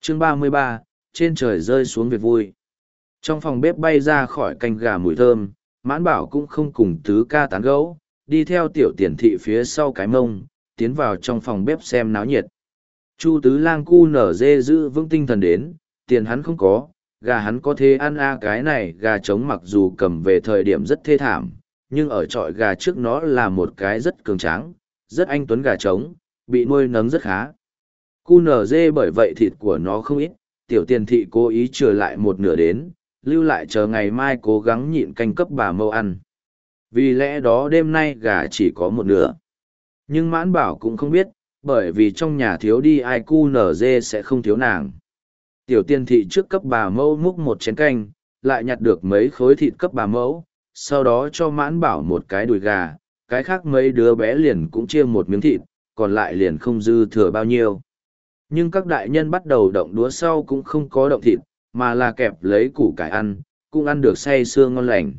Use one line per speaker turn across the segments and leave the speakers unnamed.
Chương 33, trên trời rơi xuống việc vui. Trong phòng bếp bay ra khỏi canh gà mùi thơm, Mãn Bảo cũng không cùng tứ ca tán gẫu, đi theo tiểu tiền thị phía sau cái mông, tiến vào trong phòng bếp xem náo nhiệt. Chu tứ lang cu nở dê giữ vững tinh thần đến, tiền hắn không có, gà hắn có thể ăn cái này gà trống mặc dù cầm về thời điểm rất thê thảm, nhưng ở trọi gà trước nó là một cái rất cường tráng, rất anh tuấn gà trống, bị nuôi nấng rất khá. Cu nở dê bởi vậy thịt của nó không ít, tiểu tiền thị cố ý trừ lại một nửa đến, lưu lại chờ ngày mai cố gắng nhịn canh cấp bà mâu ăn. Vì lẽ đó đêm nay gà chỉ có một nửa. Nhưng Mãn Bảo cũng không biết, bởi vì trong nhà thiếu đi ai cu nở dê sẽ không thiếu nàng. Tiểu tiền thị trước cấp bà mẫu múc một chén canh, lại nhặt được mấy khối thịt cấp bà mẫu, sau đó cho Mãn Bảo một cái đùi gà, cái khác mấy đứa bé liền cũng chia một miếng thịt, còn lại liền không dư thừa bao nhiêu. Nhưng các đại nhân bắt đầu động đũa sau cũng không có động thịt, mà là kẹp lấy củ cải ăn, cũng ăn được say sưa ngon lành.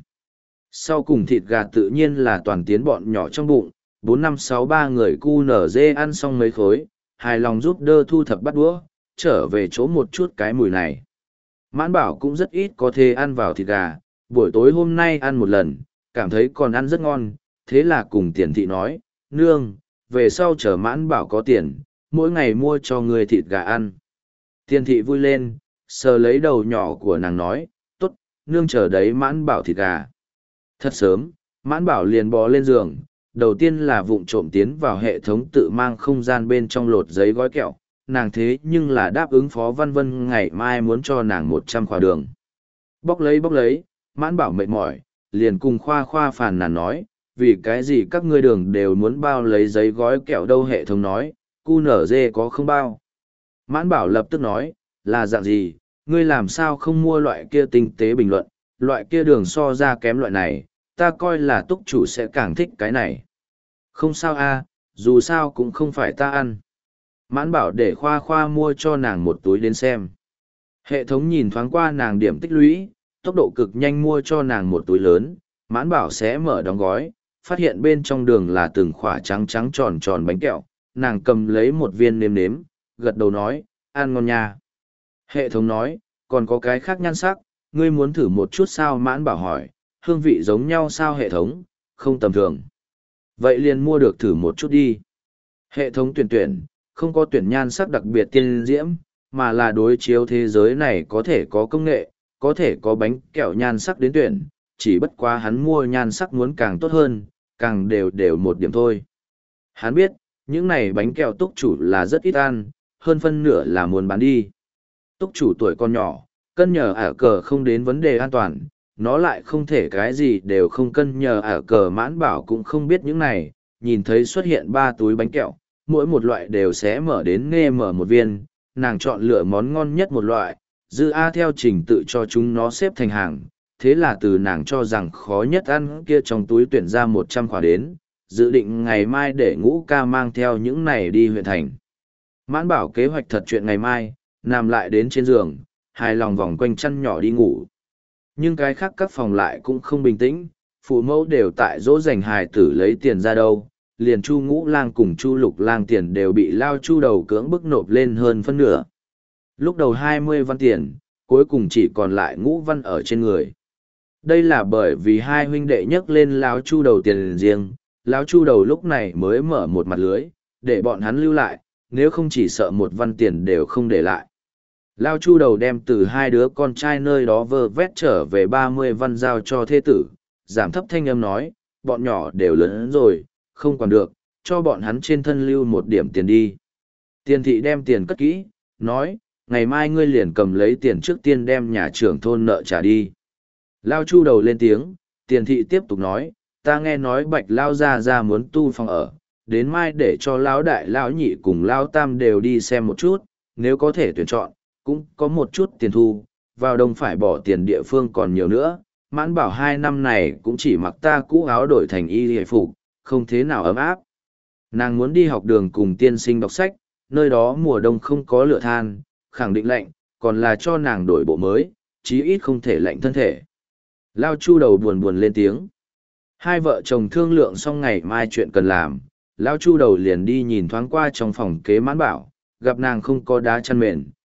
Sau cùng thịt gà tự nhiên là toàn tiến bọn nhỏ trong bụng, 4-5-6-3 người cu nở dê ăn xong mấy khối, hài lòng giúp đỡ thu thập bắt đũa, trở về chỗ một chút cái mùi này. Mãn Bảo cũng rất ít có thể ăn vào thịt gà, buổi tối hôm nay ăn một lần, cảm thấy còn ăn rất ngon, thế là cùng tiền thị nói, nương, về sau chờ Mãn Bảo có tiền, mỗi ngày mua cho người thịt gà ăn. Tiền thị vui lên, sờ lấy đầu nhỏ của nàng nói, tốt, nương chờ đấy Mãn Bảo thịt gà. Thật sớm, Mãn Bảo liền bò lên giường, đầu tiên là vụng trộm tiến vào hệ thống tự mang không gian bên trong lột giấy gói kẹo, nàng thế nhưng là đáp ứng Phó Văn Vân ngày mai muốn cho nàng 100 khóa đường. Bóc lấy, Mãn Bảo mệt mỏi, liền cùng khoa phàn nàn nói, vì cái gì các ngươi đường đều muốn bao lấy giấy gói kẹo đâu, hệ thống nói, cu nở dê có không bao. Mãn Bảo lập tức nói, là dạng gì, ngươi làm sao không mua loại kia tinh tế bình luận, loại kia đường so ra kém loại này, ta coi là túc chủ sẽ càng thích cái này. Không sao dù sao cũng không phải ta ăn. Mãn Bảo để khoa mua cho nàng một túi đến xem. Hệ thống nhìn thoáng qua nàng điểm tích lũy, tốc độ cực nhanh mua cho nàng một túi lớn, Mãn Bảo sẽ mở đóng gói, phát hiện bên trong đường là từng khỏa trắng trắng tròn tròn bánh kẹo, nàng cầm lấy một viên nếm nếm, gật đầu nói, ăn ngon nha. Hệ thống nói, còn có cái khác nhan sắc, ngươi muốn thử một chút sao? Mãn Bảo hỏi, hương vị giống nhau sao? Hệ thống, không tầm thường. Vậy liền mua được thử một chút đi. Hệ thống tuyển, không có tuyển nhan sắc đặc biệt tiên diễm, mà là đối chiếu thế giới này có thể có công nghệ, có thể có bánh kẹo nhan sắc đến tuyển, chỉ bất quá hắn mua nhan sắc muốn càng tốt hơn, càng đều một điểm thôi. Hắn biết, những này bánh kẹo túc chủ là rất ít ăn, hơn phân nửa là muốn bán đi. Túc chủ tuổi con nhỏ, cân nhờ ả cờ không đến vấn đề an toàn, nó lại không thể cái gì đều không cân nhờ ả cờ. Mãn Bảo cũng không biết những này, nhìn thấy xuất hiện 3 túi bánh kẹo, mỗi một loại đều sẽ mở đến nghe mở một viên, nàng chọn lựa món ngon nhất một loại, dư theo trình tự cho chúng nó xếp thành hàng, thế là từ nàng cho rằng khó nhất ăn kia trong túi tuyển ra 100 khóa đến, dự định ngày mai để Ngũ ca mang theo những này đi huyện thành. Mãn Bảo kế hoạch thật chuyện ngày mai, nằm lại đến trên giường, hài lòng vòng quanh chăn nhỏ đi ngủ. Nhưng cái khác các phòng lại cũng không bình tĩnh, phụ mẫu đều tại dỗ dành hài tử lấy tiền ra đâu, liền Chu Ngũ Lang cùng Chu Lục Lang tiền đều bị Lao Chu đầu cưỡng bức nộp lên hơn phân nửa. Lúc đầu 20 văn tiền, cuối cùng chỉ còn lại Ngũ văn ở trên người. Đây là bởi vì hai huynh đệ nhấc lên Lao Chu đầu tiền riêng, Lao Chu đầu lúc này mới mở một mặt lưới, để bọn hắn lưu lại, nếu không chỉ sợ một văn tiền đều không để lại. Lao Chu đầu đem từ hai đứa con trai nơi đó vơ vét trở về 30 văn giao cho thê tử, giảm thấp thanh âm nói, bọn nhỏ đều lớn rồi, không còn được, cho bọn hắn trên thân lưu một điểm tiền đi. Tiền thị đem tiền cất kỹ, nói, ngày mai ngươi liền cầm lấy tiền trước tiên đem nhà trưởng thôn nợ trả đi. Lao Chu đầu lên tiếng, tiền thị tiếp tục nói, ta nghe nói Bạch Lao ra muốn tu phòng ở, đến mai để cho Lão đại Lão nhị cùng Lão tam đều đi xem một chút, nếu có thể tuyển chọn, cũng có một chút tiền thu, vào đông phải bỏ tiền địa phương còn nhiều nữa. Mãn Bảo 2 năm này cũng chỉ mặc ta cũ áo đổi thành y hề phục, không thế nào ấm áp. Nàng muốn đi học đường cùng tiên sinh đọc sách, nơi đó mùa đông không có lửa than, khẳng định lạnh, còn là cho nàng đổi bộ mới, chí ít không thể lạnh thân thể. Lao Chu đầu buồn lên tiếng. Hai vợ chồng thương lượng xong ngày mai chuyện cần làm, Lao Chu đầu liền đi nhìn thoáng qua trong phòng kế Mãn Bảo, gặp nàng không có đá chăn mền,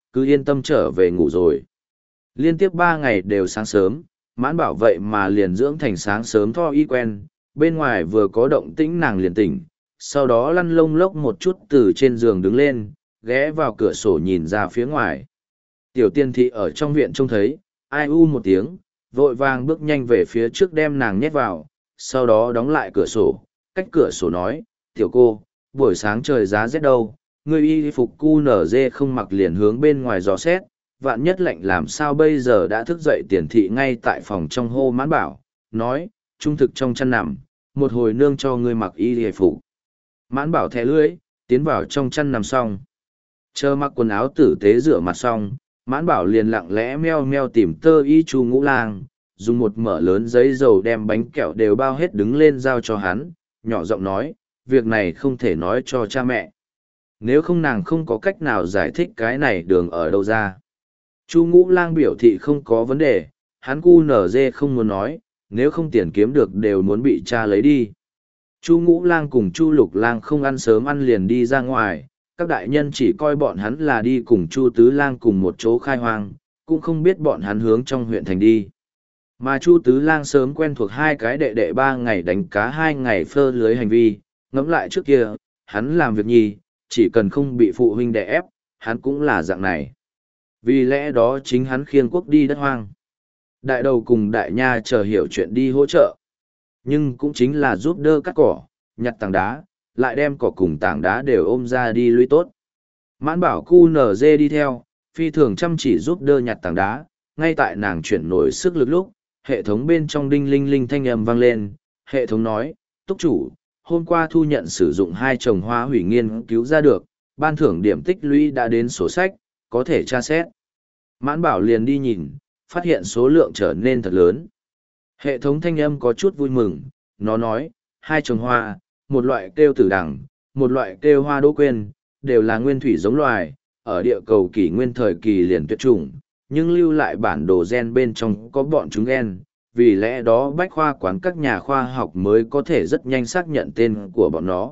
cứ yên tâm trở về ngủ rồi. Liên tiếp 3 ngày đều sáng sớm, mãn bảo vậy mà liền dưỡng thành sáng sớm tho y quen, bên ngoài vừa có động tĩnh nàng liền tỉnh, sau đó lăn lông lốc một chút từ trên giường đứng lên, ghé vào cửa sổ nhìn ra phía ngoài. Tiểu tiên thị ở trong viện trông thấy, ai u một tiếng, vội vàng bước nhanh về phía trước đem nàng nhét vào, sau đó đóng lại cửa sổ, cách cửa sổ nói, tiểu cô, buổi sáng trời giá rét đâu, ngươi y phục cu nở dê không mặc liền hướng bên ngoài gió xét, vạn nhất lạnh làm sao bây giờ đã thức dậy tiền thị ngay tại phòng trong hô mãn bảo, nói, trung thực trong chăn nằm, một hồi nương cho ngươi mặc y phục. Mãn bảo thẻ lưỡi, tiến vào trong chăn nằm xong. Chờ mặc quần áo tử tế rửa mặt xong, mãn bảo liền lặng lẽ meo meo tìm tơ y Chu Ngũ Lang, dùng một mỡ lớn giấy dầu đem bánh kẹo đều bao hết đứng lên giao cho hắn, nhỏ giọng nói, việc này không thể nói cho cha mẹ. Nếu không nàng không có cách nào giải thích cái này đường ở đâu ra. Chu Ngũ Lang biểu thị không có vấn đề, hắn cu nở dê không muốn nói, nếu không tiền kiếm được đều muốn bị cha lấy đi. Chu Ngũ Lang cùng Chu Lục Lang không ăn sớm ăn liền đi ra ngoài, các đại nhân chỉ coi bọn hắn là đi cùng Chu Tứ Lang cùng một chỗ khai hoang, cũng không biết bọn hắn hướng trong huyện thành đi. Mà Chu Tứ Lang sớm quen thuộc 2 cái đệ đệ 3 ngày đánh cá 2 ngày phơ lưới hành vi, ngẫm lại trước kia, hắn làm việc nhi, chỉ cần không bị phụ huynh đè ép, hắn cũng là dạng này. Vì lẽ đó chính hắn khiêng quốc đi đất hoang. Đại đầu cùng đại nha chờ hiểu chuyện đi hỗ trợ. Nhưng cũng chính là giúp đỡ cắt cỏ, nhặt tảng đá, lại đem cỏ cùng tảng đá đều ôm ra đi lũy tốt. Mãn bảo cu nở dê đi theo, phi thường chăm chỉ giúp đỡ nhặt tảng đá, ngay tại nàng chuyển nổi sức lực lúc, hệ thống bên trong đinh linh linh thanh âm vang lên, hệ thống nói, túc chủ, hôm qua thu nhận sử dụng 2 trồng hoa hủy nghiên cứu ra được, ban thưởng điểm tích lũy đã đến sổ sách, có thể tra xét. Mãn bảo liền đi nhìn, phát hiện số lượng trở nên thật lớn. Hệ thống thanh âm có chút vui mừng, nó nói, 2 trồng hoa, một loại kêu tử đằng, một loại kêu hoa đỗ quyên, đều là nguyên thủy giống loài, ở địa cầu kỷ nguyên thời kỳ liền tuyệt chủng, nhưng lưu lại bản đồ gen bên trong có bọn chúng gen, vì lẽ đó bách khoa quán các nhà khoa học mới có thể rất nhanh xác nhận tên của bọn nó.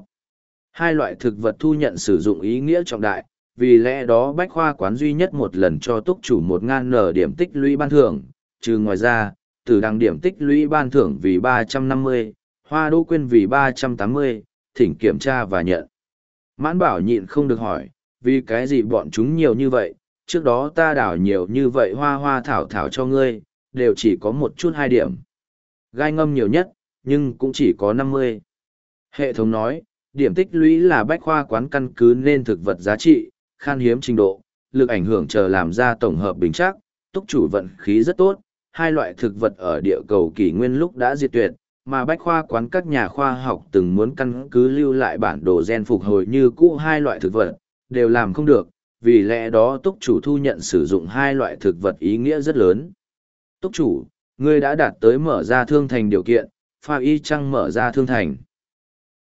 2 loại thực vật thu nhận sử dụng ý nghĩa trọng đại, vì lẽ đó bách khoa quán duy nhất một lần cho túc chủ 1.000 điểm tích lũy ban thưởng, trừ ngoài ra, tử đằng điểm tích lũy ban thưởng vì 350, hoa đỗ quyên vì 380, thỉnh kiểm tra và nhận. Mãn bảo nhịn không được hỏi, vì cái gì bọn chúng nhiều như vậy, trước đó ta đảo nhiều như vậy hoa hoa thảo thảo cho ngươi, đều chỉ có một chút 2 điểm. Gai ngâm nhiều nhất, nhưng cũng chỉ có 50. Hệ thống nói, điểm tích lũy là bách khoa quán căn cứ nên thực vật giá trị, khan hiếm trình độ, lực ảnh hưởng chờ làm ra tổng hợp bình chắc, túc chủ vận khí rất tốt. 2 loại thực vật ở địa cầu kỷ nguyên lúc đã diệt tuyệt, mà bách khoa quán các nhà khoa học từng muốn căn cứ lưu lại bản đồ gen phục hồi như cũ 2 loại thực vật, đều làm không được, vì lẽ đó túc chủ thu nhận sử dụng 2 loại thực vật ý nghĩa rất lớn. Túc chủ, ngươi đã đạt tới mở ra thương thành điều kiện, pha y chăng mở ra thương thành.